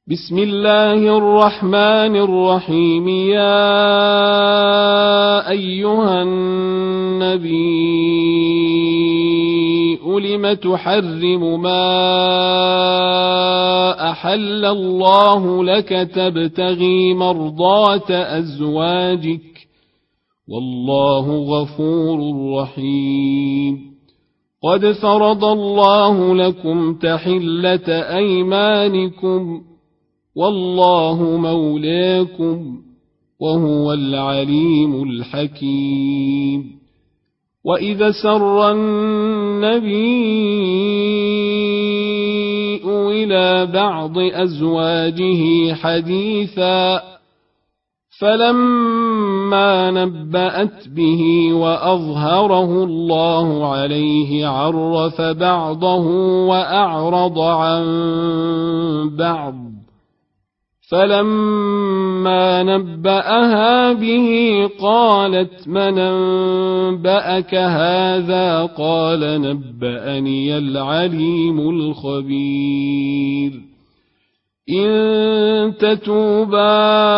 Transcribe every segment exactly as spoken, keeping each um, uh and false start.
بسم الله الرحمن الرحيم. يا أيها النبي لم تحرم ما أحل الله لك تبتغي مرضات أزواجك والله غفور رحيم. قد فرض الله لكم تحلة أيمانكم والله مولاكم وهو العليم الحكيم. وإذا سر النبي إلى بعض أزواجه حديثا فلما نبأت به وأظهره الله عليه عرف بعضه وأعرض عن بعض، فلما نبأها به قالت من أنبأك هذا؟ قال نبأني العليم الخبير. إن تتوبا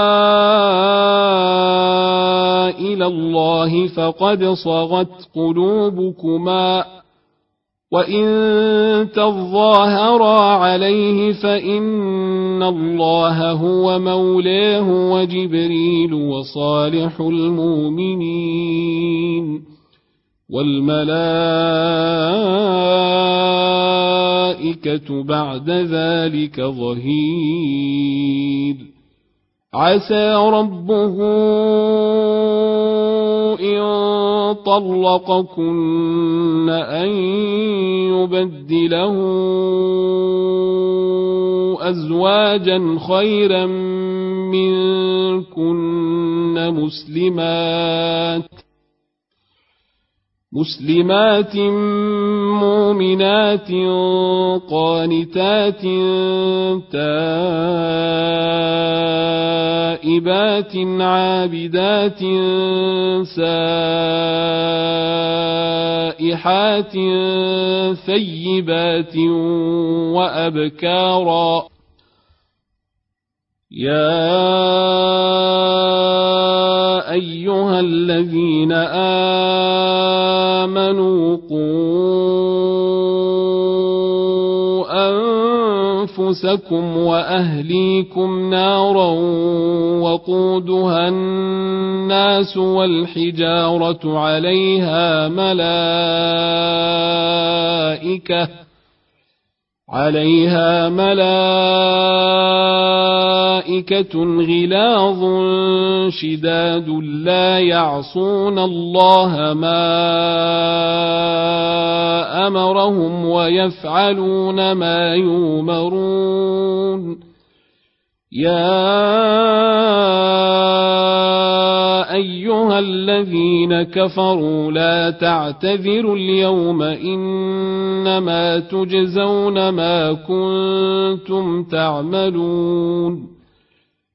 إلى الله فقد صغت قلوبكما، وإن تظاهرا عليه فإن الله هو مولاه وجبريل وصالح المؤمنين والملائكة بعد ذلك ظهير. عسى ربه إن طلقكن أن يبدله أزواجا خيرا منكن مسلمات مسلمات مؤمنات قانتات تائبات عابدات سائحات ثيبات وأبكارا. يا أيها الذين آمنوا قوا أنفسكم وأهليكم نارا وقودها الناس والحجارة عليها ملائكة عليها ملائكة غلاظ شداد لا يعصون الله ما أمرهم ويفعلون ما يؤمرون. يا أيها الذين كفروا لا تعتذروا اليوم إنما تجزون ما كنتم تعملون.